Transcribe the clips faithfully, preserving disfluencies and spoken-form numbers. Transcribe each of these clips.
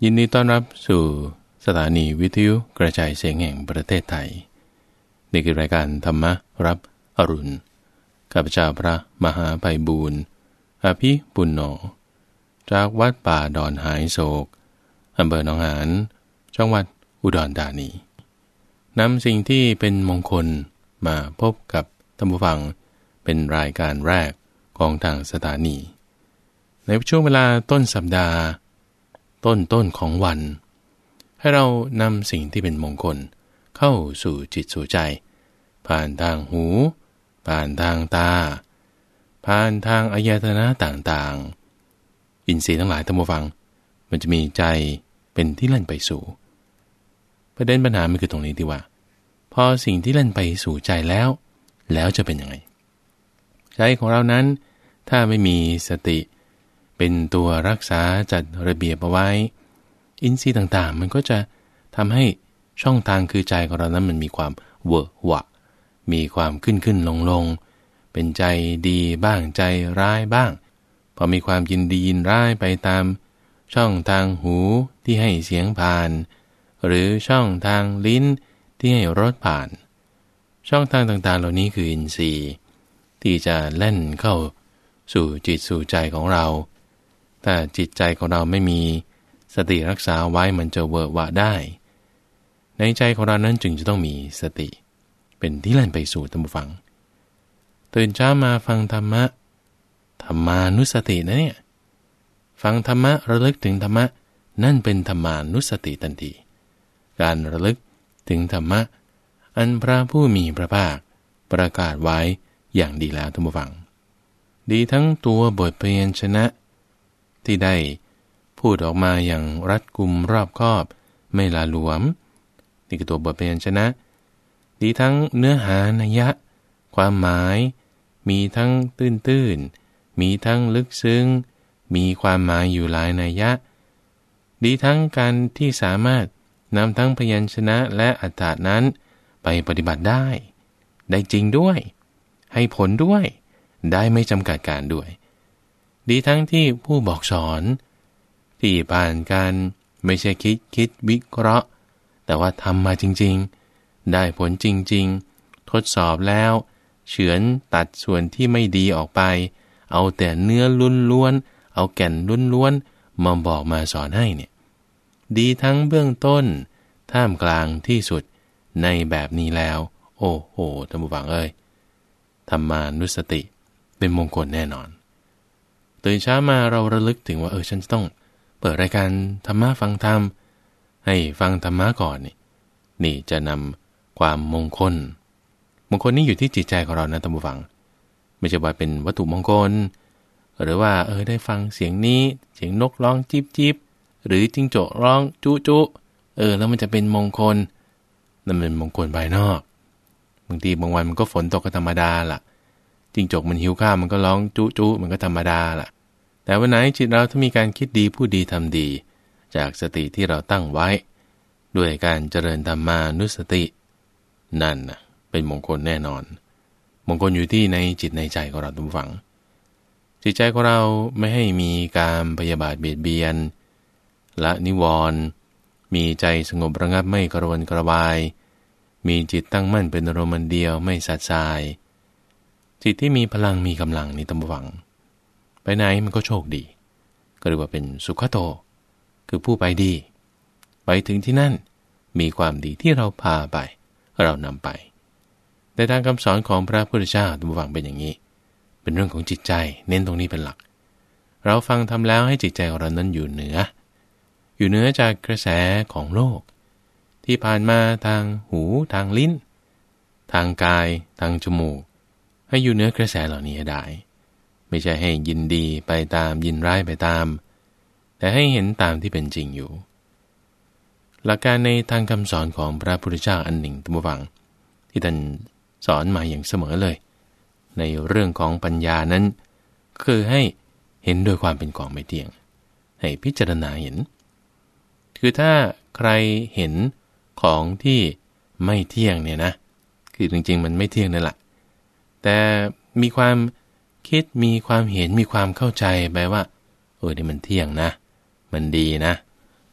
ยินดีต้อนรับสู่สถานีวิทยุกระจายเสียงแห่งประเทศไทยนี่คือรายการธรรมรับอรุณข้าพเจ้าพระมหาไพบูลย์อภิปุณโญจากวัดป่าดอนหายโศกอำเภอหนองหานจังหวัดอุดรธานีนำสิ่งที่เป็นมงคลมาพบกับท่านผู้ฟังเป็นรายการแรกของทางสถานีในช่วงเวลาต้นสัปดาห์ต้นต้นของวันให้เรานำสิ่งที่เป็นมงคลเข้าสู่จิตสู่ใจผ่านทางหูผ่านทางตาผ่านทางอายตนะต่างๆอินทรีย์ทั้งหลายท่านผู้ฟังมันจะมีใจเป็นที่เล่นไปสู่ประเด็นปัญหามันคือตรงนี้ที่ว่าพอสิ่งที่เล่นไปสู่ใจแล้วแล้วจะเป็นยังไงใจของเรานั้นถ้าไม่มีสติเป็นตัวรักษาจัดระเบียบเอาไว้อินทรีย์ต่างๆมันก็จะทำให้ช่องทางคือใจของเรานั้นมันมีความเวอะหวะมีความขึ้นขึ้นลงลงเป็นใจดีบ้างใจร้ายบ้างพอมีความยินดียินร้ายไปตามช่องทางหูที่ให้เสียงผ่านหรือช่องทางลิ้นที่ให้รสผ่านช่องทางต่างๆเหล่านี้คืออินทรีย์ที่จะเล่นเข้าสู่จิตสู่ใจของเราถ้าจิตใจของเราไม่มีสติรักษาไว้มันจะเวอะหวะได้ในใจของเรานั้นจึงจะต้องมีสติเป็นที่เล่นไปสู่ท่านผู้ฟังตื่นเช้ามาฟังธรรมะธรรมานุสตินะเนี่ยฟังธรรมะระลึกถึงธรรมะนั่นเป็นธรรมานุสติทันทีการระลึกถึงธรรมะอันพระผู้มีพระภาคประกาศไว้อย่างดีแล้วท่านผู้ฟังดีทั้งตัวบทพยัญชนะที่ได้พูดออกมาอย่างรัดกุมรอบคอบไม่หละหลวมนี่คือตัวบทพยัญชนะดีทั้งเนื้อหานัยยะความหมายมีทั้งตื้นๆมีทั้งลึกซึ้งมีความหมายอยู่หลายนัยยะดีทั้งการที่สามารถนำทั้งพยัญชนะและอรรถะนั้นไปปฏิบัติได้ได้จริงด้วยให้ผลด้วยได้ไม่จำกัดการด้วยดีทั้งที่ผู้บอกสอนที่ผ่านการไม่ใช่คิดคิดวิเคราะห์แต่ว่าทำมาจริงๆได้ผลจริงๆทดสอบแล้วเฉือนตัดส่วนที่ไม่ดีออกไปเอาแต่เนื้อล้วนๆเอาแก่นล้วนๆมาบอกมาสอนให้เนี่ยดีทั้งเบื้องต้นท่ามกลางที่สุดในแบบนี้แล้วโอ้โหท่านผู้ฟังเอ้ยธรรมานุสติเป็นมงคลแน่นอนตื่นเช้ามาเราระลึกถึงว่าเออฉันจะต้องเปิดรายการธรรมะฟังธรรมให้ฟังธรรมะก่อนนี่นี่จะนำความมงคลมงคลนี้อยู่ที่จิตใจของเรานะท่านผู้ฟังไม่ใช่ว่าเป็นวัตถุมงคลหรือว่าเออได้ฟังเสียงนี้เสียงนกร้องจิ๊บจิ๊บหรือจิ้งจกร้องจุจุเออแล้วมันจะเป็นมงคลนั่นเป็นมงคลภายนอกบางทีบางวันมันก็ฝนตกก็ธรรมดาล่ะจิ้งจกมันหิวข้าวมันก็ร้องจุจุมันก็ธรรมดาล่ะแต่วันไหนจิตเราถ้ามีการคิดดีพูดดีทำดีจากสติที่เราตั้งไว้ด้วยการเจริญธรรมานุสตินั่นนะเป็นมงคลแน่นอนมงคลอยู่ที่ในจิตในใจของเราทุกฝังจิตใจของเราไม่ให้มีการพยาบาทเบียดเบียนละนิวรณ์มีใจสงบระงับไม่กระวนกระวายมีจิตตั้งมั่นเป็นอารมณ์เดียวไม่สัดสายจิตที่มีพลังมีกำลังนี่ตั้งหวังไปไหนมันก็โชคดีก็เรียกว่าเป็นสุขโตคือผู้ไปดีไปถึงที่นั่นมีความดีที่เราพาไปเรานำไปแต่ทางคำสอนของพระพุทธเจ้าตั้งหวังเป็นอย่างนี้เป็นเรื่องของจิตใจเน้นตรงนี้เป็นหลักเราฟังทำแล้วให้จิตใจของเรานั้นอยู่เหนืออยู่เหนือจากกระแสของโลกที่ผ่านมาทางหูทางลิ้นทางกายทางจมูกให้อยู่เหนือกระแสเหล่านี้ให้ได้ไม่ใช่ให้ยินดีไปตามยินร้ายไปตามแต่ให้เห็นตามที่เป็นจริงอยู่หลักการในทางคำสอนของพระพุทธเจ้าอันหนึ่งท่านผู้ฟังที่ท่านสอนมาอย่างเสมอเลยในเรื่องของปัญญานั้นคือให้เห็นโดยความเป็นของไม่เที่ยงให้พิจารณาเห็นคือถ้าใครเห็นของที่ไม่เที่ยงเนี่ยนะคือจริงๆมันไม่เที่ยงนั่นแหละแต่มีความคิดมีความเห็นมีความเข้าใจไปว่าเออนี่มันเที่ยงนะมันดีนะ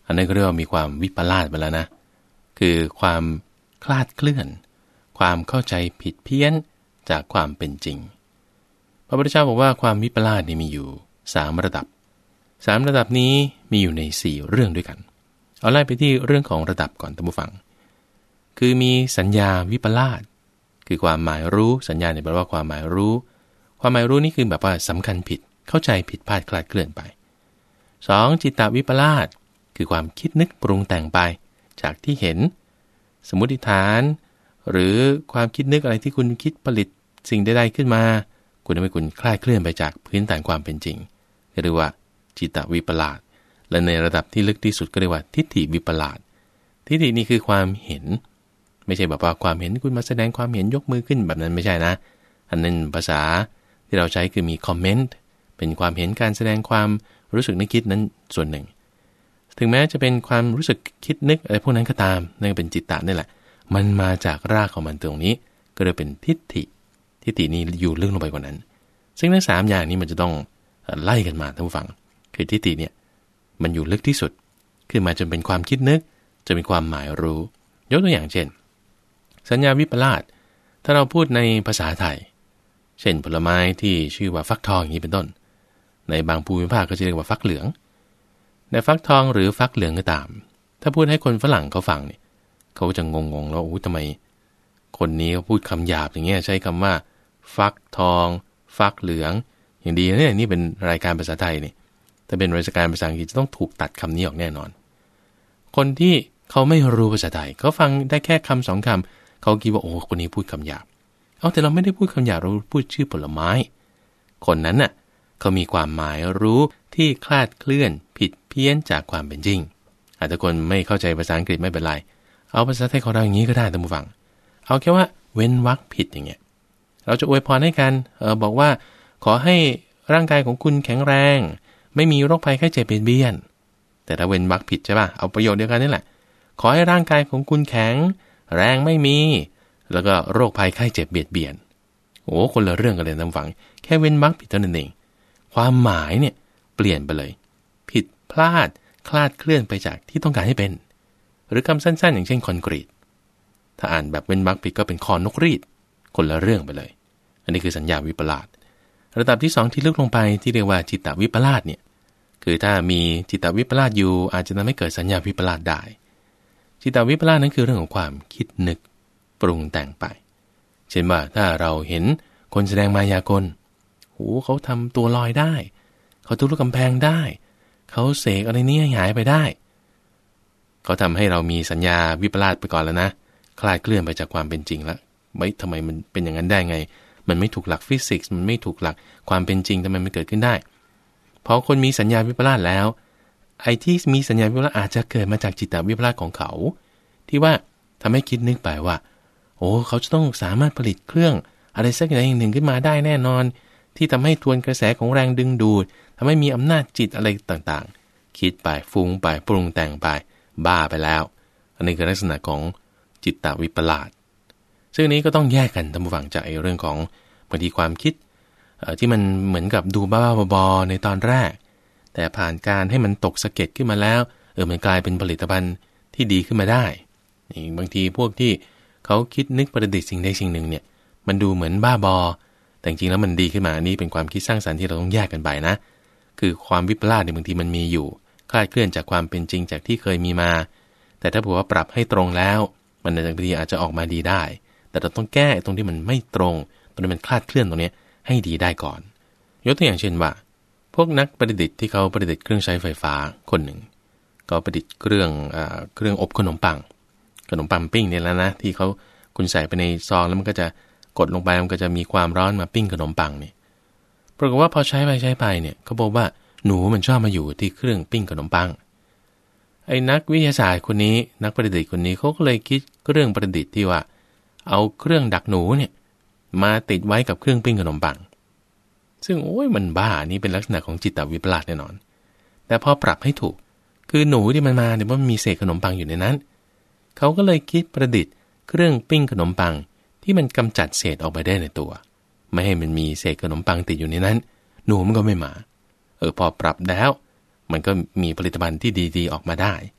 อันนั้นก็เรียกว่ามีความวิปลาสไปแล้วนะคือความคลาดเคลื่อนความเข้าใจผิดเพี้ยนจากความเป็นจริงพระพุทธเจ้าบอกว่าความวิปลาสนี่มีอยู่สามระดับสามระดับนี้มีอยู่ในสี่เรื่องด้วยกันเอาไล่ไปที่เรื่องของระดับก่อนท่านผู้ฟังคือมีสัญญาวิปลาสคือความหมายรู้สัญญาเนี่ยแปลว่าความหมายรู้ความหมายรู้นี่คือแบบว่าสำคัญผิดเข้าใจผิดพลาดคลาดเคลื่อนไปสองจิตตวิปลาสคือความคิดนึกปรุงแต่งไปจากที่เห็นสมมุติฐานหรือความคิดนึกอะไรที่คุณคิดผลิตสิ่งใดๆขึ้นมาคุณทำให้คุณคลาดเคลื่อนไปจากพื้นฐานความเป็นจริงเรียกว่าจิตตวิปลาสและในระดับที่ลึกที่สุดก็เรียกว่าทิฏฐิวิปลาสทิฏฐินี่คือความเห็นไม่ใช่แบบว่าความเห็นคุณมาแสดงความเห็นยกมือขึ้นแบบนั้นไม่ใช่นะอันนั้นภาษาที่เราใช้คือมีคอมเมนต์เป็นความเห็นการแสดงความรู้สึกนึกคิดนั้นส่วนหนึ่งถึงแม้จะเป็นความรู้สึกคิดนึกอะไรพวกนั้นก็ตามนั่นเป็นจิตตะนี่แหละมันมาจากรากของมันตรงนี้ก็เลยเป็นทิฏฐิทิฏฐินี้อยู่ลึกลงไปกว่านั้นซึ่งทั้งสามอย่างนี้มันจะต้องไล่กันมาท่านผู้ฟังคือทิฏฐิเนี่ยมันอยู่ลึกที่สุดคือมาจนเป็นความคิดนึกจะเป็นความหมายรู้ยกตัวอย่างเช่นสัญญาวิปลาสถ้าเราพูดในภาษาไทยเช่นผลไม้ที่ชื่อว่าฟักทองอย่างนี้เป็นต้นในบางภูมิภาคก็จะเรียกว่าฟักเหลืองในฟักทองหรือฟักเหลืองก็ตามถ้าพูดให้คนฝรั่งเขาฟังเนี่ยเขาจะงงๆแล้วโอ้ทำไมคนนี้เขาพูดคำหยาบอย่างเงี้ยใช้คำว่าฟักทองฟักเหลืองอย่างดีนะเนี่ยนี่เป็นรายการภาษาไทยนี่ถ้าเป็นรายการภาษาอังกฤษจะต้องถูกตัดคำนี้ออกแน่นอนคนที่เขาไม่รู้ภาษาไทยเขาฟังได้แค่คำสองคำเขาคิดว่าโอ้คนนี้พูดคำหยาบเอาแต่เราไม่ได้พูดคำหยาบเราพูดชื่อผลไม้คนนั้นน่ะเขามีความหมายรู้ที่คลาดเคลื่อนผิดเพี้ยนจากความเป็นจริงอาจจะคนไม่เข้าใจภาษาอังกฤษไม่เป็นไรเอาภาษาไทยของเราอย่างนี้ก็ได้ท่านผู้ฟังเอาแค่ว่าเว้นวรรคผิดอย่างเงี้ยเราจะอวยพรให้กันเออบอกว่าขอให้ร่างกายของคุณแข็งแรงไม่มีโรคภัยไข้เจ็บเบียดเบียนแต่ถ้าเว้นวรรคผิดใช่ป่ะเอาประโยชน์เดียวกันนี่แหละขอให้ร่างกายของคุณแข็งแรงไม่มีแล้วก็โรคภัยไข้เจ็บเบียดเบียนโอ้คนละเรื่องกันเลยท่านฟังแค่เว้นวรรคผิดเท่านั้นเองความหมายเนี่ยเปลี่ยนไปเลยผิดพลาดคลาดเคลื่อนไปจากที่ต้องการให้เป็นหรือคำสั้นๆอย่างเช่นคอนกรีตถ้าอ่านแบบเว้นวรรคผิดก็เป็นคอนกรีตคนละเรื่องไปเลยอันนี้คือสัญญาวิปลาสระดับที่สองที่ลึกลงไปที่เรียกว่าจิตตวิปลาสเนี่ยคือถ้ามีจิตตวิปลาสอยู่อาจจะทำให้เกิดสัญญาวิปลาสได้จิตตวิปลาสนั้นคือเรื่องของความคิดนึกปรุงแต่งไปเช่นว่าถ้าเราเห็นคนแสดงมายากลโหเขาทำตัวลอยได้เขาทุบลูกกำแพงได้เขาเสกอะไรนี้หายไปได้เขาทำให้เรามีสัญญาวิปลาสไปก่อนแล้วนะคลาดเคลื่อนไปจากความเป็นจริงแล้วไม่ทำไมมันเป็นอย่างนั้นได้ไงมันไม่ถูกหลักฟิสิกส์มันไม่ถูกหลักความเป็นจริงทำไมมันเกิดขึ้นได้เพราะคนมีสัญญาวิปลาสแล้วไอ้ที่มีสัญญาวิปลาสอาจจะเกิดมาจากจิตตวิปลาสของเขาที่ว่าทำให้คิดนึกไปว่าโอ้เขาจะต้องสามารถผลิตเครื่องอะไรสักอย่างหนึ่งขึ้นมาได้แน่นอนที่ทำให้ทวนกระแสของแรงดึงดูดทำให้มีอำนาจจิตอะไรต่างๆคิดไปฟุ้งไปปรุงแต่งไปบ้าไปแล้วอันนี้คือลักษณะของจิตตวิปลาสซึ่งนี้ก็ต้องแยกกันท่านผู้ฟังจากเรื่องของบางทีความคิดที่มันเหมือนกับดูบ้าๆบอๆในตอนแรกแต่ผ่านการให้มันตกสะเก็ดขึ้นมาแล้วเออมันกลายเป็นผลิตภัณฑ์ที่ดีขึ้นมาได้นี่บางทีพวกที่เขาคิดนึกประดิษฐ์สิ่งใดสิ่งหนึ่งเนี่ยมันดูเหมือนบ้าบอแต่จริงๆแล้วมันดีขึ้นมานี่เป็นความคิดสร้างสรรค์ที่เราต้องแยกกันไปนะคือความวิปลาสเนี่ยบางทีมันมีอยู่คลาดเคลื่อนจากความเป็นจริงจากที่เคยมีมาแต่ถ้าบอกว่าปรับให้ตรงแล้วมันบางทีอาจจะออกมาดีได้แต่เราต้องแก้ตรงที่มันไม่ตรงตรงที่มันคลาดเคลื่อนตรงนี้ให้ดีได้ก่อนยกตัวอย่างเช่นว่าพวกนักประดิษฐ์ที่เขาประดิษฐ์เครื่องใช้ไฟฟ้าคนหนึ่งก็ประดิษฐ์เครื่องอ่าเครื่องอบขนมปังขนมปังปิ้งเนี่ยแล้วนะที่เขาคุณใส่ไปในซองแล้วมันก็จะกดลงไปมันก็จะมีความร้อนมาปิ้งขนมปังนี่ปรากฏว่าพอใช้ไปใช้ไปเนี่ยเขาบอกว่าหนูมันชอบมาอยู่ที่เครื่องปิ้งขนมปังไอ้นักวิทยาศาสตร์คนนี้นักประดิษฐ์คนนี้เขาก็เลยคิดเรื่องประดิษฐ์ที่ว่าเอาเครื่องดักหนูเนี่ยมาติดไว้กับเครื่องปิ้งขนมปังซึ่งโอ้ยมันบ้านี่เป็นลักษณะของจิตตวิปลาสแน่นอนแต่พอปรับให้ถูกคือหนูที่มันมาเนี่ยมันมีเศษขนมปังอยู่ในนั้นเขาก็เลยคิดประดิษฐ์เครื่องปิ้งขนมปังที่มันกำจัดเศษออกไปได้ในตัวไม่ให้มันมีเศษขนมปังติดอยู่ในนั้นหนูมันก็ไม่มาเออพอปรับแล้วมันก็มีผลิตภัณฑ์ที่ดีๆออกมาได้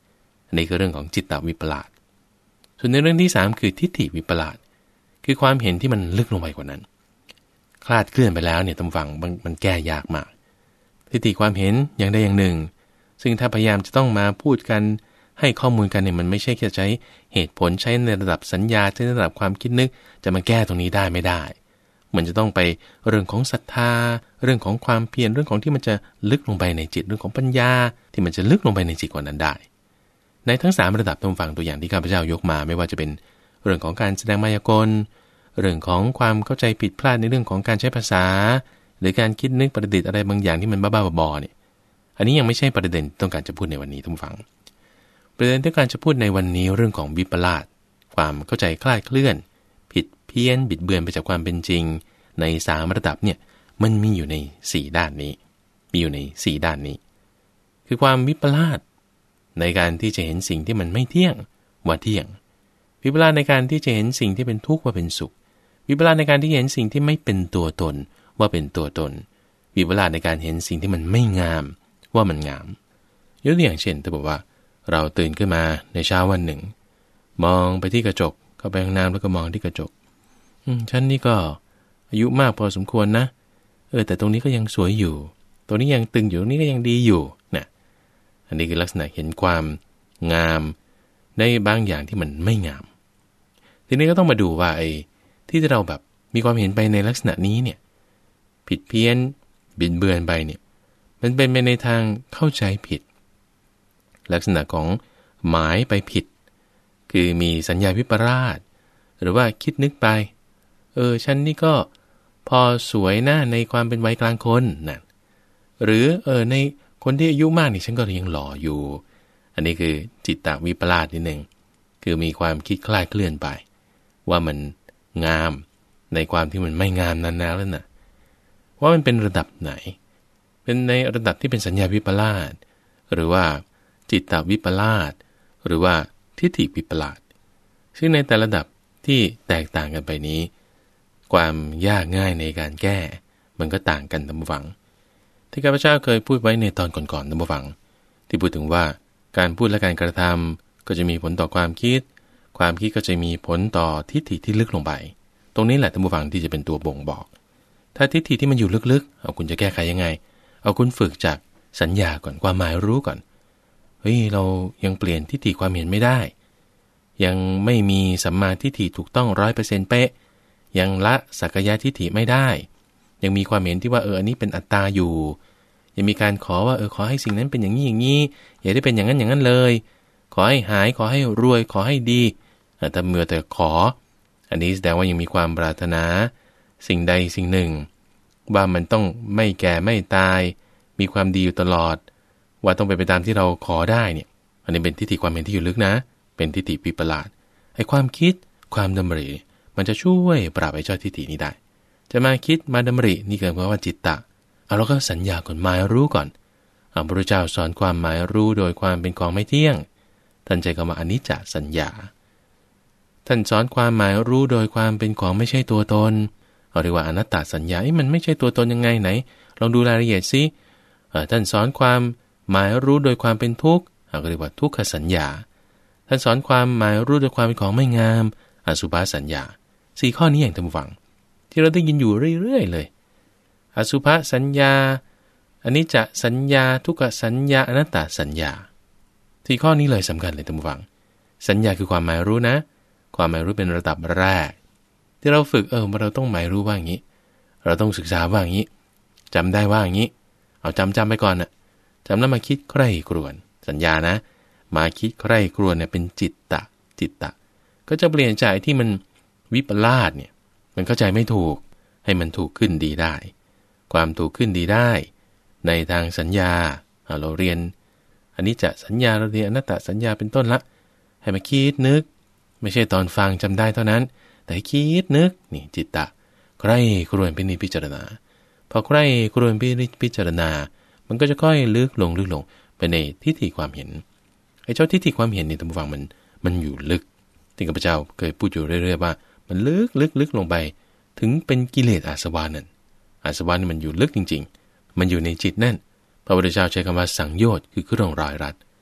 อันนี้คือเรื่องของจิตตวิปลาสส่วนในเรื่องที่สามคือทิฏฐิวิปลาสคือความเห็นที่มันลึกลงไปกว่านั้นคลาดเคลื่อนไปแล้วเนี่ยตำฝังมันแก้ยากมากทิฏฐิความเห็นอย่างใดอย่างหนึ่งซึ่งถ้าพยายามจะต้องมาพูดกันให้ข้อมูลกันเนี่ยมันไม่ใช่แค่ใช้เหตุผลใช้ในระดับสัญญาใช้ในระดับความคิดนึกจะมาแก้ตรงนี้ได้ไม่ได้มันจะต้องไปเรื่องของศรัทธาเรื่องของความเพียรเรื่องของที่มันจะลึกลงไปในจิตเรื่องของปัญญาที่มันจะลึกลงไปในจิตกว่านั้นได้ในทั้งสามระดับตรงฝั่งตัวอย่างที่ข้าพเจ้ายกมาไม่ว่าจะเป็นเรื่องของการแสดงมายากลเรื่องของความเข้าใจผิดพลาดในเรื่องของการใช้ภาษาหรือการคิดนึกประดิษฐ์อะไรบางอย่างที่มันบ้าๆบอๆเนี่ยอันนี้ยังไม่ใช่ประเด็นต้องการจะพูดในวันนี้ทุกฝั่งประเด็นที่การจะพูดในวันนี้เรื่องของวิปลาสความเข้าใจคลาดเคลื่อนผิดเพี้ยนบิดเบือนไปจากความเป็นจริงในสามระดับเนี่ยมันมีอยู่ในสี่ด้านนี้มีอยู่ในสี่ด้านนี้คือความวิปลาสในการที่จะเห็นสิ่งที่มันไม่เที่ยงว่าเที่ยงวิปลาสในการที่จะเห็นสิ่งที่เป็นทุกข์ว่าเป็นสุขวิปลาสในการที่เห็นสิ่งที่ไม่เป็นตัวตนว่าเป็นตัวตนวิปลาสในการเห็นสิ่งที่มันไม่งามว่ามันงามยกตัวอย่างเช่นถ้าบอกว่าเราตื่นขึ้นมาในเช้าวันหนึ่งมองไปที่กระจกเข้าไปห้องน้ำแล้วก็มองที่กระจกฉันนี่ก็อายุมากพอสมควรนะเออแต่ตรงนี้ก็ยังสวยอยู่ตรงนี้ยังตึงอยู่ตรงนี้ก็ยังดีอยู่นะอันนี้คือลักษณะเห็นความงามในบางอย่างที่มันไม่งามทีนี้ก็ต้องมาดูว่าไอ้ที่เราแบบมีความเห็นไปในลักษณะนี้เนี่ยผิดเพี้ยนบิดเบือนไปเนี่ยมันเป็นไปในทางเข้าใจผิดลักษณะของหมายไปผิดคือมีสัญญาวิปลาสหรือว่าคิดนึกไปเออฉันนี่ก็พอสวยหน้าในความเป็นวัยกลางคนนะหรือเออในคนที่อายุมากนี่ฉันก็ยังหล่ออยู่อันนี้คือจิตตวิปลาสนิดนึงคือมีความคิดคลาดเคลื่อนไปว่ามันงามในความที่มันไม่งามนั้นแล้วน่ะว่ามันเป็นระดับไหนเป็นในระดับที่เป็นสัญญาวิปลาสหรือว่าจิตตวิปลาสหรือว่าทิฏฐิวิปลาสซึ่งในแต่ละระดับที่แตกต่างกันไปนี้ความยากง่ายในการแก้มันก็ต่างกันท่านผู้ฟังที่ข้าพเจ้าเคยพูดไว้ในตอนก่อนๆท่านผู้ฟังที่พูดถึงว่าการพูดและการกระทำก็จะมีผลต่อความคิดความคิดก็จะมีผลต่อทิฏฐิที่ลึกลงไปตรงนี้แหละท่านผู้ฟังที่จะเป็นตัวบ่งบอกถ้าทิฏฐิที่มันอยู่ลึกๆเอาคุณจะแก้ไขยังไงเอาคุณฝึกจากสัญญาก่อนความหมายรู้ก่อนเฮ้ยเรายังเปลี่ยนทิฏฐิความเห็นไม่ได้ยังไม่มีสัมมาทิฏฐิถูกต้อง ร้อยเปอร์เซ็นต์ เป๊ะยังละสักกายทิฏฐิไม่ได้ยังมีความเห็นที่ว่าเอออันนี้เป็นอัตตาอยู่ยังมีการขอว่าเออขอให้สิ่งนั้นเป็นอย่างนี้อย่างนี้อย่าได้เป็นอย่างนั้นอย่างนั้นเลยขอให้หายขอให้รวยขอให้ดีแต่เมื่อแต่ขออันนี้แสดงว่ายังมีความปรารถนาสิ่งใดสิ่งหนึ่งว่ามันต้องไม่แก่ไม่ตายมีความดีอยู่ตลอดว่าต้องไปไปตามที่เราขอได้เนี่ยอันนี้เป็นทิฏฐิความเห็นที่อยู่ลึกนะเป็นทิฏฐิวิปลาสไอ้ความคิดความดำริมันจะช่วยปราบไอ้เจ้าทิฏฐินี้ได้จะมาคิดมาดำรินี่เกิดเพราะว่าจิตตะเอาเราก็สัญญาก่อนหมายรู้ก่อนพระพุทธเจ้าสอนความหมายรู้โดยความเป็นของไม่เที่ยงท่านใช้คำว่าอนิจจสัญญาท่านสอนความหมายรู้โดยความเป็นของไม่ใช่ตัวตนเอาเรียกว่าอนัตตสัญญาไอ้มันไม่ใช่ตัวตนยังไงไหนลองดูรายละเอียดสิท่านสอนความหมายรู้โดยความเป็นทุกข์เราก็เรียกว่าทุกขสัญญาท่านสอนความหมายรู้โดยความเป็นของไม่งามอสุภสัญญาสี่ข้อนี้อย่างท่านผู้ฟังที่เราได้ยินอยู่เรื่อยๆเลยอสุภสัญญาอนิจจสัญญาทุกขสัญญาอนัตตสัญญาสี่ข้อนี้เลยสำคัญเลยท่านผู้ฟังสัญญาคือความหมายรู้นะความหมายรู้เป็นระดับแรกที่เราฝึกเออเราต้องหมายรู้ว่าอย่างนี้เราต้องศึกษาว่าอย่างนี้จำได้ว่าอย่างนี้เอาจำจำไปก่อนน่ะจำแล้วมาคิดใคร่ครวญสัญญานะมาคิดใคร่ครวญเนี่ยเป็นจิตตะจิตตะก็จะเปลี่ยนใจที่มันวิปลาสเนี่ยมันเข้าใจไม่ถูกให้มันถูกขึ้นดีได้ความถูกขึ้นดีได้ในทางสัญญาเราเรียนอันนี้จะสัญญาเราเรียนอนัตตสัญญาเป็นต้นละให้มาคิดนึกไม่ใช่ตอนฟังจำได้เท่านั้นแต่ให้คิดนึกนี่จิตตะใคร่ครวญพินิจพิจารณาพอใคร่ครวญพินิจพิจารณามันก็จะค่อยลึกลงลึกลงไปในทิฏฐิความเห็นไอ้เจ้าทิฏฐิความเห็นนี่ท่านผู้ฟังมันมันอยู่ลึกที่ข้าพเจ้าเคยพูดอยู่เรื่อยๆว่ามันลึกลึกลึกลงไปถึงเป็นกิเลสอาสวะนั่นอาสวะนี่มันอยู่ลึกจริงๆมันอยู่ในจิตนั่นพระพุทธเจ้าใช้คำว่าสังโยชน์คือเครื่องร้อยรัด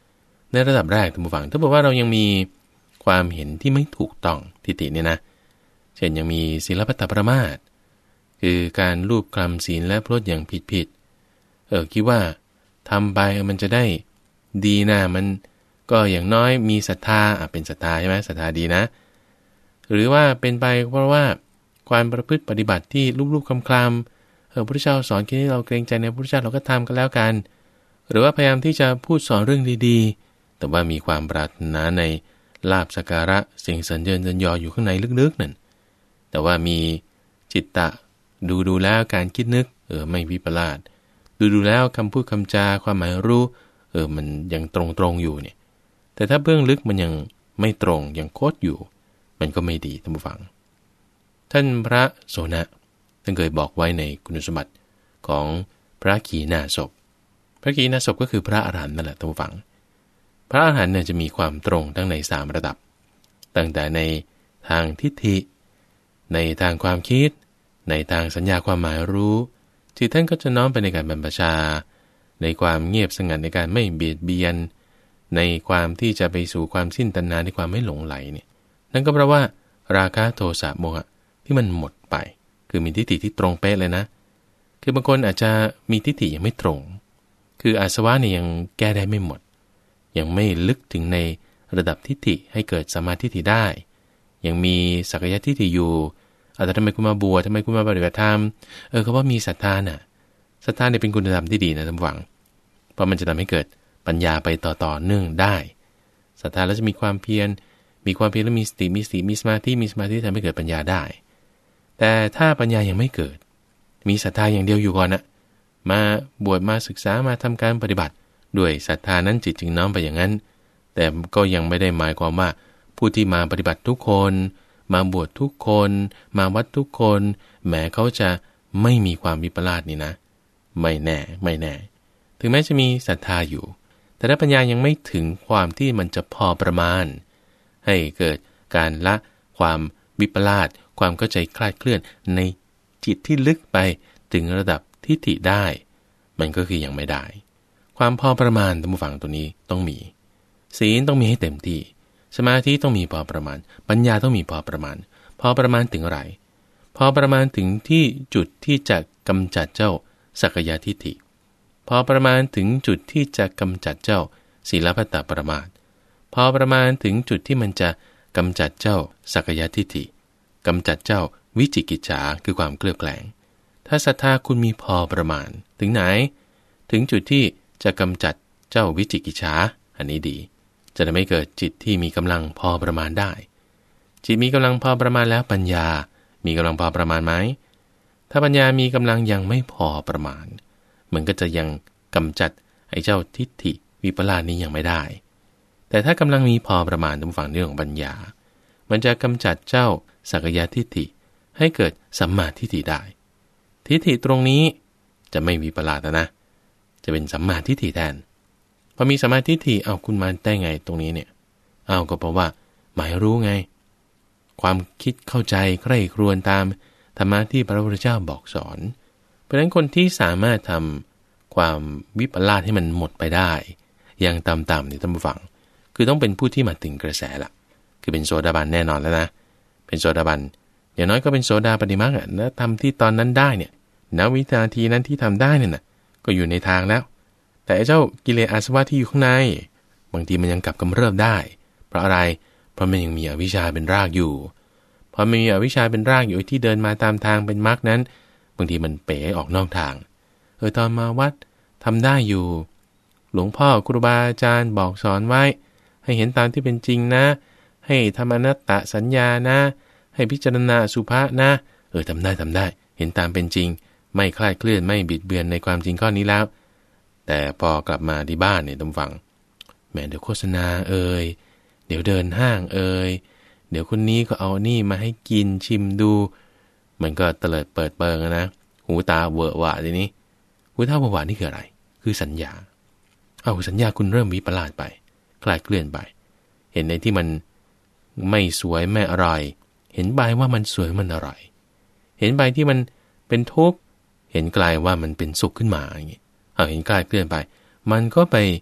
ในระดับแรกท่านผู้ฟังถ้าบอกว่าเรายังมีความเห็นที่ไม่ถูกต้องทิฏฐิเนี่ยนะเช่นยังมีศีลพัตตประมาทคือการลูบคลำศีลและพรตอย่างผิดๆเออคิดว่าทำไปมันจะได้ดีนะมันก็อย่างน้อยมีศรัทธาอ่ะเป็นศรัทธาใช่ไหมศรัทธาดีนะหรือว่าเป็นไปเพราะว่าความประพฤติปฏิบัติที่ลูบๆคลำๆเออพระพุทธเจ้าสอนแค่นี้เราเกรงใจในพระพุทธเจ้าเราก็ทำกันแล้วกันหรือว่าพยายามที่จะพูดสอนเรื่องดีๆแต่ว่ามีความปรารถนาในลาภสักการะสิ่งสรรเสริญเยินยออยู่ข้างในลึกๆนั่นแต่ว่ามีจิตตะดูดูแล้วการคิดนึกเออไม่วิปลาสดูดูแล้วคำพูดคำจาความหมายรู้เออมันยังตรงๆอยู่เนี่ยแต่ถ้าเบื้องลึกมันยังไม่ตรงยังโคตรอยู่มันก็ไม่ดีท่านผู้ฟังท่านพระโสนะท่านเคยบอกไว้ในคุณสมบัติของพระขีณาสพพระขีณาสพก็คือพระอรหันต์นั่นแหละท่านผู้ฟังพระอรหันต์เนี่ยจะมีความตรงทั้งในสามระดับตั้งแต่ในทางทิฏฐิในทางความคิดในทางสัญญาความหมายรู้ที่ท่านก็จะน้อมไปในการบรรพชาในความเงียบสงัดในการไม่เบียดเบียนในความที่จะไปสู่ความสิ้นตัณหาในความไม่หลงไหลเนี่ยนั่นก็เพราะว่าราคะโทสะโมหะที่มันหมดไปคือมีทิฏฐิที่ตรงเป๊ะเลยนะคือบางคนอาจจะมีทิฏฐิยังไม่ตรงคืออาสวะเนี่ยยังแก้ได้ไม่หมดยังไม่ลึกถึงในระดับทิฏฐิให้เกิดสัมมาทิฏฐิได้ยังมีสักยทิฏฐิอยู่อาจจะทำไมคุณมาบวชทำไมคุณมาปฏิบัติธรรมเออเขาว่ามีศรัทธาน่ะศรัทธาเนี่ยเป็นคุณธรรมที่ดีนะท่านผู้ฟังเพราะมันจะทำให้เกิดปัญญาไปต่อต่อเนื่องได้ศรัทธาแล้วจะมีความเพียรมีความเพียรแล้วมีสติมีสติมีสมาธิมีสมาธิทำให้เกิดปัญญาได้แต่ถ้าปัญญายังไม่เกิดมีศรัทธาอย่างเดียวอยู่ก่อนนะมาบวชมาศึกษามาทำการปฏิบัติด้วยศรัทธานั้นจิตจึงน้อมไปอย่างนั้นแต่ก็ยังไม่ได้หมายความว่าผู้ที่มาปฏิบัติทุกคนมาบวชทุกคนมาวัดทุกคนแม้เขาจะไม่มีความวิปลาสนี่นะไม่แน่ไม่แน่ถึงแม้จะมีศรัทธาอยู่แต่ถ้าปัญญายังไม่ถึงความที่มันจะพอประมาณให้เกิดการละความวิปลาสความเข้าใจคลาดเคลื่อนในจิตที่ลึกไปถึงระดับทิฏฐิได้มันก็คือยังไม่ได้ความพอประมาณท่านผู้ฟังตัวนี้ต้องมีศีลต้องมีให้เต็มที่สมาธิต้องมีพอประมาณปัญญาต้องมีพอประมาณพอประมาณถึงอะไรพอประมาณถึงที่จุดที่จะกำจัดเจ้าสักยทิฏฐิพอประมาณถึงจุดที่จะกำจัดเจ้าศีลพัตตประมาทพอประมาณถึงจุดที่มันจะกำจัดเจ้าสักยทิฏฐิกำจัดเจ้าวิจิกิจฉาคือความเคลือบแคลงถ้าศรัทธาคุณมีพอประมาณถึงไหนถึงจุดที่จะกำจัดเจ้าวิจิกิจฉาอันนี้ดีจะได้ไม่เกิดจิตที่มีกำลังพอประมาณได้จิตมีกำลังพอประมาณแล้วปัญญามีกำลังพอประมาณไหมถ้าปัญญามีกำลังยังไม่พอประมาณมันก็จะยังกำจัดไอ้เจ้าทิฏฐิวิปลาสนี้ยังไม่ได้แต่ถ้ากำลังมีพอประมาณตรงฝั่งเรื่องของปัญญามันจะกำจัดเจ้าสักยทิฏฐิให้เกิดสัมมาทิฏฐิได้ทิฏฐิตรงนี้จะไม่วิปลาสนะจะเป็นสัมมาทิฏฐิแทนพอมีสัมมาทิฏฐิเอาคุณมาได้ไงตรงนี้เนี่ยเอาก็เพราะว่าหมายรู้ไงความคิดเข้าใจใคร่ครวญตามธรรมะที่พระพุทธเจ้าบอกสอนเพราะฉะนั้นคนที่สามารถทำความวิปลาสให้มันหมดไปได้อย่างต่ำๆเนี่ยท่านผู้ฟังคือต้องเป็นผู้ที่มาถึงกระแสละคือเป็นโสดาบันแน่นอนแล้วนะเป็นโสดาบันอย่างน้อยก็เป็นโสดาปฏิมาอ่ะนะทำที่ตอนนั้นได้เนี่ยณวินาทีนั้นที่ทำได้เนี่ยนะก็อยู่ในทางแล้วแต่เจ้ากิเลสอาสวะที่อยู่ข้างในบางทีมันยังกลับกำเริบได้เพราะอะไรเพราะมันยังมีอวิชชาเป็นรากอยู่พอมีอวิชชาเป็นรากอยู่ที่เดินมาตามทางเป็นมรรคนั้นบางทีมันเป๋ออกนอกทางเออตอนมาวัดทำได้อยู่หลวงพ่อครูบาอาจารย์บอกสอนไว้ให้เห็นตามที่เป็นจริงนะให้ทำอนัตตสัญญานะให้พิจารณาสุภะนะเออทำได้ทำได้เห็นตามเป็นจริงไม่คลาดเคลื่อนไม่บิดเบือนในความจริงข้อนี้แล้วแต่พอกลับมาที่บ้านเนี่ยท่านฟังแม้เดี๋ยวโฆษณาเอ่ยเดี๋ยวเดินห้างเอ่ยเดี๋ยวคนนี้ก็เอานี่มาให้กินชิมดูมันก็เตลิดเปิดเปิงนะหูตาเวอะหวะทีนี้หูตาเวอะหวะนี่คืออะไรคือสัญญาเอาสัญญาคุณเริ่มวิปลาสไปคลาดเคลื่อนไปเห็นในที่มันไม่สวยไม่อร่อยเห็นใบว่ามันสวยมันอร่อยเห็นใบที่มันเป็นทุกข์เห็นกลายว่ามันเป็นสุขขึ้นมาอย่างนี้เอาเห็นกลายเคลื่อนไปมันก็ไป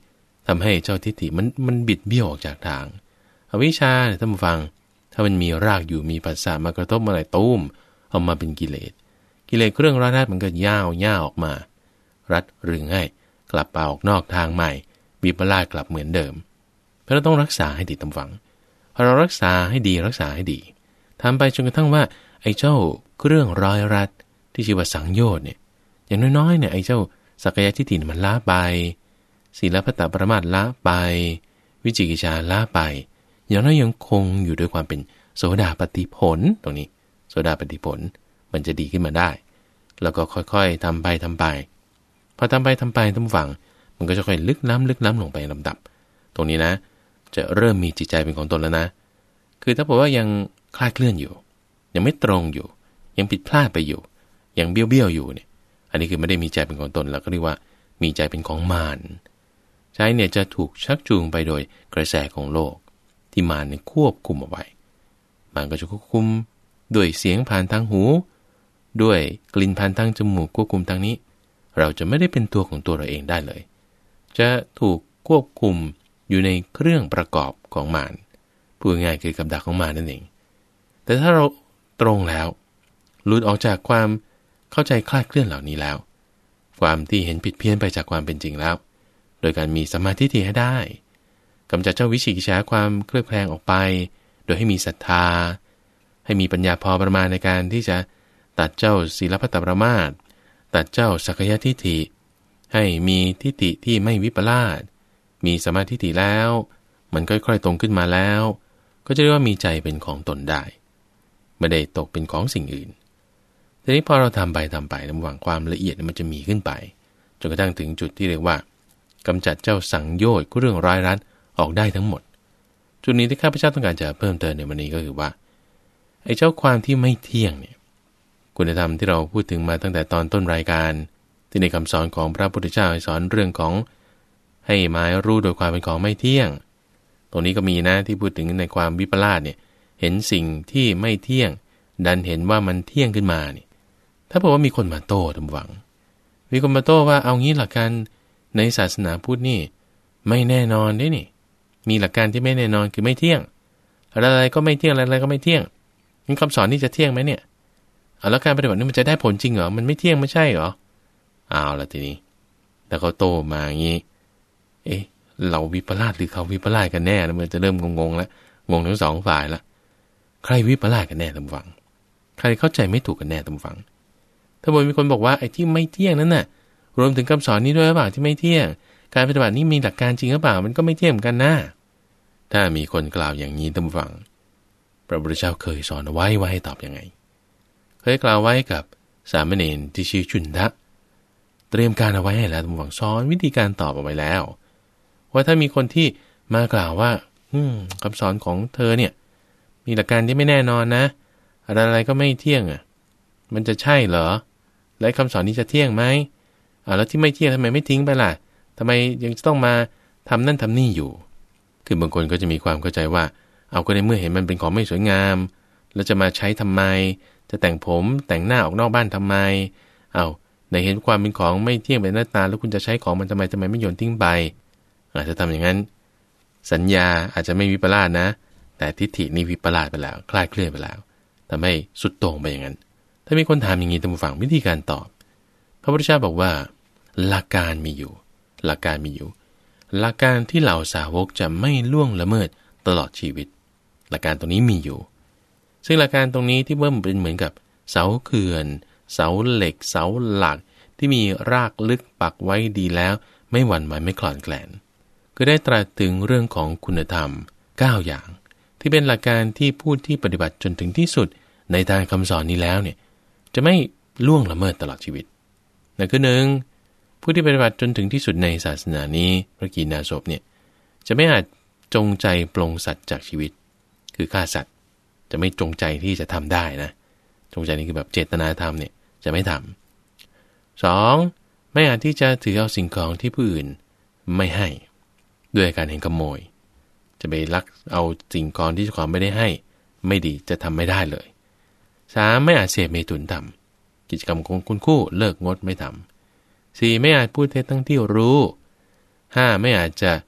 ทำให้เจ้าทิฏฐิมันมันบิดเบี้ยวออกจากทางอวิชชาเนี่ยท่านผู้ฟังถ้ามันมีรากอยู่มีปัสสาวะมากระทบเมื่อไหร่ตุ้มเอามาเป็นกิเลสกิเลสเครื่องร้อนรัดมันก็ย่าวย่าออกมารัดรึงให้กลับไปออกนอกทางใหม่วิปลาสกลับเหมือนเดิมเพราะเราต้องรักษาให้ดีตามฝังพอเรารักษาให้ดีรักษาให้ดีทำไปจนกระทั่งว่าไอ้เจ้าเครื่องร้อยรัดที่ชื่อว่าสังโยชน์เนี่ยอย่างน้อยๆเนี่ยไอ้เจ้าสักยทิฏฐิมันละไปศีลพัตตปรมาสละไปวิจิกิจฉาละไปอย่างน้อยยังคงอยู่ด้วยความเป็นโสดาปัตติผลตรงนี้โสดาปัตติผลมันจะดีขึ้นมาได้แล้วก็ค่อยๆทำไปทำไปพอทำไปทำไปท่านผู้ฟังมันก็จะค่อยลึกล้ำลึกล้ำลงไปลำดับตรงนี้นะจะเริ่มมีจิตใจเป็นของตนแล้วนะคือถ้าบอกว่ายังคลาดเคลื่อนอยู่ยังไม่ตรงอยู่ยังผิดพลาดไปอยู่ยังเบี้ยวเบี้ยวอยู่เนี่ยอันนี้คือไม่ได้มีใจเป็นของตนแล้วก็เรียกว่ามีใจเป็นของมารใจเนี่ยจะถูกชักจูงไปโดยกระแสของโลกที่มารเนี่ยควบคุมเอาไว้มารก็จะควบคุมด้วยเสียงผ่านทางหูด้วยกลิ่นผ่านทางจมูกควบคุมทางนี้เราจะไม่ได้เป็นตัวของตัวเราเองได้เลยจะถูกควบคุมอยู่ในเครื่องประกอบของมารพูดง่ายคือกับดักของมารนั่นเองแต่ถ้าเราตรงแล้วหลุดออกจากความเข้าใจคลาดเคลื่อนเหล่านี้แล้วความที่เห็นผิดเพี้ยนไปจากความเป็นจริงแล้วโดยการมีสัมมาทิฏฐิให้ได้กำจัดเจ้าวิจิกิจฉาความเคลือบแคลงออกไปโดยให้มีศรัทธาให้มีปัญญาพอประมาณในการที่จะตัดเจ้าศีลพัตตปรมาสตัดเจ้าสักยทิฏฐิให้มีทิฏฐิที่ไม่วิปลาสมีสัมมาทิฏฐิแล้วมันค่อยๆตรงขึ้นมาแล้วก็จะเรียกว่ามีใจเป็นของตนได้ไม่ได้ตกเป็นของสิ่งอื่นทีนี้พอเราทำไปทำไประหว่างความละเอียดมันจะมีขึ้นไปจนกระทั่งถึงจุดที่เรียกว่ากำจัดเจ้าสังโยชน์เรื่องร้ายรัดออกได้ทั้งหมดจุดนี้ที่ข้าพเจ้าต้องการจะเพิ่มเติมในวันนี้ก็คือว่าไอ้เจ้าความที่ไม่เที่ยงเนี่ยคุณธรรมที่เราพูดถึงมาตั้งแต่ตอนต้นรายการที่ในคำสอนของพระพุทธเจ้าสอนเรื่องของให้หมายรู้โดยความเป็นของไม่เที่ยงตรงนี้ก็มีนะที่พูดถึงในความวิปลาสเนี่ยเห็นสิ่งที่ไม่เที่ยงดันเห็นว่ามันเที่ยงขึ้นมาเนี่ยถ้าบอกว่ามีคนมาโต้ทำหวังมีคนมาโต้ว่าเอางี้หลักการในศาสนาพุทธนี่ไม่แน่นอนด้วยนี่มีหลักการที่ไม่แน่นอนคือไม่เที่ยงอะไรๆก็ไม่เที่ยงอะไรๆก็ไม่เที่ยงงั้นคำสอนนี่จะเที่ยงไหมเนี่ยเอาแล้วการปฏิบัตินี่มันจะได้ผลจริงเหรอมันไม่เที่ยงไม่ใช่เหรอเอาละทีนี้แต่เขาโตมาอย่างนี้เอ๊ะเราวิปลาสหรือเขาวิปลาสกันแน่แล้วมันจะเริ่มงงๆแล้วงงทั้งสองฝ่ายละใครวิปลาสกันแน่ท่านผู้ฟังใครเข้าใจไม่ถูกกันแน่ท่านผู้ฟังถ้าบอกมีคนบอกว่าไอ้ที่ไม่เที่ยงนั้นน่ะรวมถึงคำสอนนี้ด้วยหรือเปล่าที่ไม่เที่ยงการปฏิบัตินี้มีหลักการจริงหรือเปล่ามันก็ไม่เที่ยงเหมือนกันนะถ้ามีคนกล่าวอย่างนี้ท่านผู้ฟังพระพุทธเจ้าเคยสอนเอาไว้ว่าให้ตอบยังไงเคยกล่าวไว้กับสามเณรที่ชื่อชุนทะเตรียมการเอาไว้ให้แล้วท่านผู้ฟังสอนวิธีการตอบเอาไว้แล้วว่าถ้ามีคนที่มากล่าวว่าอืมคำสอนของเธอเนี่ยมีหลักการที่ไม่แน่นอนนะอะไรๆก็ไม่เที่ยงอ่ะมันจะใช่เหรอและคำสอนนี้จะเที่ยงไหมอ่าแล้วที่ไม่เที่ยงทำไมไม่ทิ้งไปล่ะทำไมยังจะต้องมาทำนั่นทำนี่อยู่คือบางคนก็จะมีความเข้าใจว่าเอาก็ในเมื่อเห็นมันเป็นของไม่สวยงามแล้วจะมาใช้ทำไมจะแต่งผมแต่งหน้าออกนอกบ้านทำไมเอาในเห็นความเป็นของไม่เที่ยงเป็นหน้าตาแล้วคุณจะใช้ของมันทำไมทำไมไม่โยนทิ้งไปอาจจะทำอย่างนั้นสัญญาอาจจะไม่วิปลาสนะแต่ทิฏฐินี่วิปลาสไปแล้วคลาดเคลื่อนไปแล้วทำให้สุดโต่งไปอย่างนั้นถ้ามีคนถามอย่างนี้ท่านผู้ฟังวิธีการตอบพระพุทธเจ้าบอกว่าหลักการมีอยู่หลักการมีอยู่หลักการที่เหล่าสาวกจะไม่ล่วงละเมิดตลอดชีวิตหลักการตรงนี้มีอยู่ซึ่งหลักการตรงนี้ที่เบิ่มเป็นเหมือนกับเสาเขื่อนเสาเหล็กเสาหลักที่มีรากลึกปักไว้ดีแล้วไม่หวั่นไหวไม่คลอนแคลนก็ได้ตรัสถึงเรื่องของคุณธรรมเก้าอย่างที่เป็นหลักการที่ผู้ที่ปฏิบัติจนถึงที่สุดในทางคำสอนนี้แล้วเนี่ยจะไม่ล่วงละเมิดตลอดชีวิตนั่นคือหนึ่งผู้ที่ปฏิบัติจนถึงที่สุดในศาสนานี้พระกีณาสพเนี่ยจะไม่อาจจงใจปลงสัตว์จากชีวิตคือฆ่าสัตว์จะไม่จงใจที่จะทำได้นะจงใจนี่คือแบบเจตนาทำเนี่ยจะไม่ทำสองไม่อาจที่จะถือเอาสิ่งของที่ผู้อื่นไม่ให้ด้วยการเห็นขโมยจะไปลักเอาสิ่งของที่เจ้าของไม่ได้ให้ไม่ดีจะทำไม่ได้เลยสามไม่อาจเสพเมถุนทำกิจกรรมของคุณคู่เลิกงดไม่ทำสี่ไม่อาจพูดเท็จทั้งที่รู้ห้าไม่อาจจะ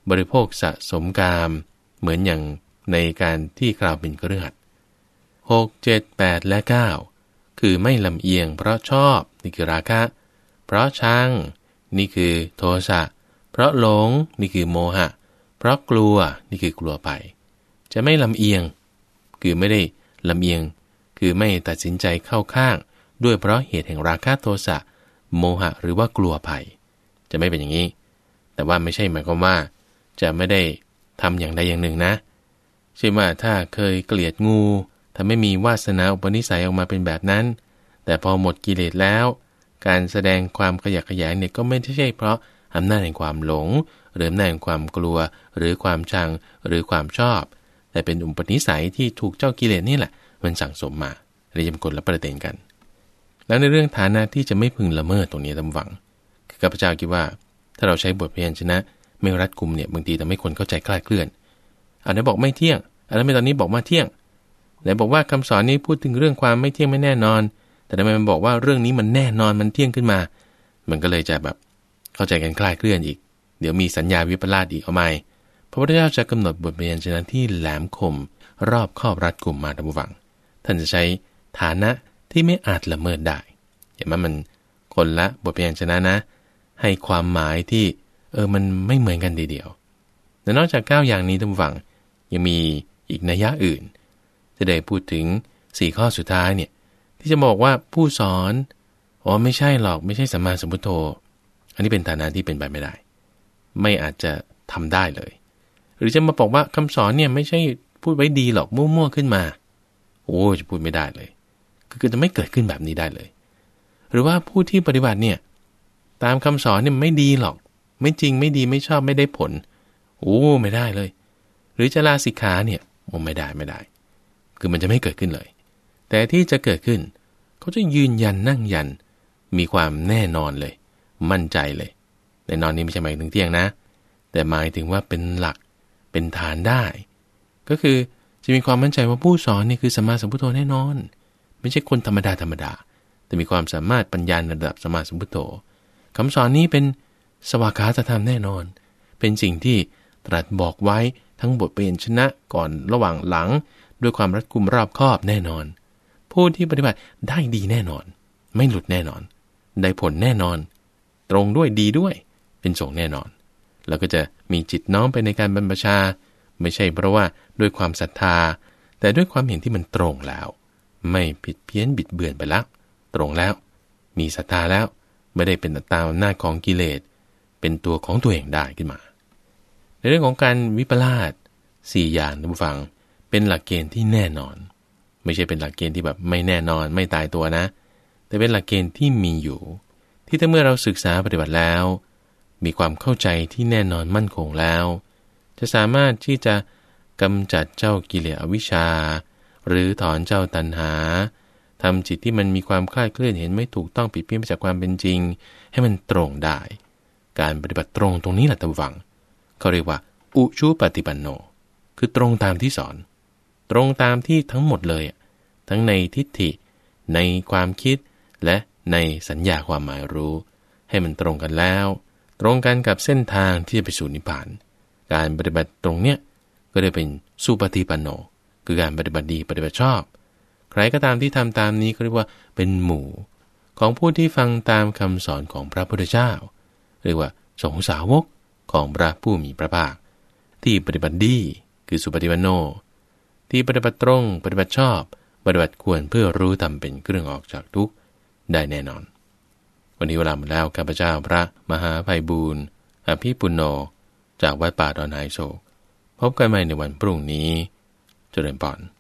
บริโภคสะสมกามเหมือนอย่างในการที่กล่าวเป็นเครือขัดหก เจ็ด แปด และเก้าคือไม่ลำเอียงเพราะชอบนี่คือราคะเพราะชังนี่คือโทสะเพราะหลงนี่คือโมหะเพราะกลัวนี่คือกลัวไปจะไม่ลำเอียงคือไม่ได้ลำเอียงคือไม่ตัดสินใจเข้าข้างด้วยเพราะเหตุแห่งราคะโทสะโมหะหรือว่ากลัวภัยจะไม่เป็นอย่างนี้แต่ว่าไม่ใช่หมายความว่าจะไม่ได้ทำอย่างใดอย่างหนึ่งนะเช่นว่าถ้าเคยเกลียดงูถ้าไม่มีวาสนาอุปนิสัยออกมาเป็นแบบนั้นแต่พอหมดกิเลสแล้วการแสดงความขยักขยงเนี่ยก็ไม่ใช่เพราะอำนาจแห่งความหลงหรืออำนาจแห่งความกลัวหรือความชังหรือความชอบแต่เป็นอุปนิสัยที่ถูกเจ้ากิเลสนี่แหละมันสั่งสมมาอันนี้จะเป็นกฎและประเด็นกันแล้วในเรื่องฐานะที่จะไม่พึงละเมิดตรงนี้ตามหวังคือข้าพเจ้าคิดว่าถ้าเราใช้บทพยัญชนะไม่รัดกุมเนี่ยบางทีทำให้คนเข้าใจคลาดเคลื่อนอันนั้นบอกไม่เที่ยงอันนั้นไม่ตอนนี้บอกมาเที่ยงไหนบอกว่าคำสอนนี้พูดถึงเรื่องความไม่เที่ยงไม่แน่นอนแต่ทำไมมันบอกว่าเรื่องนี้มันแน่นอนมันเที่ยงขึ้นมามันก็เลยจะแบบเข้าใจกันคลาดเคลื่อนอีกเดี๋ยวมีสัญญาวิปลาสอีกเอาใหม่พระพุทธเจ้าจะกำหนดบทพยัญชนะที่แหลมคมรอบคอบรัดกุมมาตามหวังท่านจะใช้ฐานะที่ไม่อาจละเมิดได้เห็นไหมมันคนละบทพยัญชนะนะให้ความหมายที่เออมันไม่เหมือนกันทีเดียวแต่นอกจากเก้าอย่างนี้ท่านผู้ฟังยังมีอีกนัยยะอื่นจะได้พูดถึงสี่ข้อสุดท้ายเนี่ยที่จะบอกว่าผู้สอนอ๋อไม่ใช่หรอกไม่ใช่สัมมาสัมพุทโธอันนี้เป็นฐานะที่เป็นไปไม่ได้ไม่อาจจะทำได้เลยหรือจะมาบอกว่าคำสอนเนี่ยไม่ใช่พูดไว้ดีหรอกมั่วๆขึ้นมาโอ้จะพูดไม่ได้เลยคือจะไม่เกิดขึ้นแบบนี้ได้เลยหรือว่าผู้ที่ปฏิบัติเนี่ยตามคำสอนเนี่ยไม่ดีหรอกไม่จริงไม่ดีไม่ชอบไม่ได้ผลโอ้ไม่ได้เลยหรือจะลาสิกขาเนี่ยโอ้ไม่ได้ไม่ได้คือมันจะไม่เกิดขึ้นเลยแต่ที่จะเกิดขึ้นเขาจะยืนยันนั่งยันมีความแน่นอนเลยมั่นใจเลยแน่นอนนี้ไม่ใช่หมายถึงเที่ยงนะแต่หมายถึงว่าเป็นหลักเป็นฐานได้ก็คือจะมีความมั่นใจว่าผู้สอนนี่คือสัมมาสัมพุทโธแน่นอนไม่ใช่คนธรรมดาธรรมดาแต่มีความสามารถปัญญาระดับสัมมาสัมพุทโธคำสอนนี้เป็นสวากขาตธรรมแน่นอนเป็นสิ่งที่ตรัสบอกไว้ทั้งบทพยัญชนะก่อนระหว่างหลังด้วยความรัดกุมรอบคอบแน่นอนผู้ที่ปฏิบัติได้ดีแน่นอนไม่หลุดแน่นอนได้ผลแน่นอนตรงด้วยดีด้วยเป็นสงฆ์แน่นอนแล้วก็จะมีจิตน้อมไปในการบรรพชาไม่ใช่เพราะว่าด้วยความศรัทธาแต่ด้วยความเห็นที่มันตรงแล้วไม่ผิดเพี้ยนบิดเบือนไปแล้วตรงแล้วมีศรัทธาแล้วไม่ได้เป็นตามอำนาจของกิเลสเป็นตัวของตัวเองได้ขึ้นมาในเรื่องของการวิปลาสสี่อย่างท่านผู้ฟังเป็นหลักเกณฑ์ที่แน่นอนไม่ใช่เป็นหลักเกณฑ์ที่แบบไม่แน่นอนไม่ตายตัวนะแต่เป็นหลักเกณฑ์ที่มีอยู่ที่ถ้าเมื่อเราศึกษาปฏิบัติแล้วมีความเข้าใจที่แน่นอนมั่นคงแล้วจะสามารถที่จะกำจัดเจ้ากิเลสอวิชชาหรือถอนเจ้าตัณหาทำจิตที่มันมีความคลาดเคลื่อนเห็นไม่ถูกต้องผิดเพี้ยนไปจากความเป็นจริงให้มันตรงได้การปฏิบัติตรงตรงนี้แหละท่านผู้ฟังเขาเรียกว่าอุชุปฏิปันโนคือตรงตามที่สอนตรงตามที่ทั้งหมดเลยทั้งในทิฏฐิในความคิดและในสัญญาความหมายรู้ให้มันตรงกันแล้วตรงกันกับเส้นทางที่จะไปสู่นิพพานการปฏิบัติตรงเนี้ยก็ได้เป็นสุปฏิปันโนคือการปฏิบัติดีปฏิบัติชอบใครก็ตามที่ทำตามนี้ก็เรียกว่าเป็นหมู่ของผู้ที่ฟังตามคำสอนของพระพุทธเจ้าเรียกว่าสงฆ์สาวกของพระผู้มีพระภาคที่ปฏิบัติดีคือสุปฏิปันโนที่ปฏิบัติตรงปฏิบัติชอบปฏิบัติควรเพื่อรู้ธรรมเป็นเครื่องออกจากทุกข์ได้แน่นอนวันนี้เวลาหมดแล้วข้าพเจ้าพระมหาไพบูลย์อภิปุณโญจากวัดป่าดอนไฮโศกพบกันใหม่ในวันพรุ่งนี้เจริญพร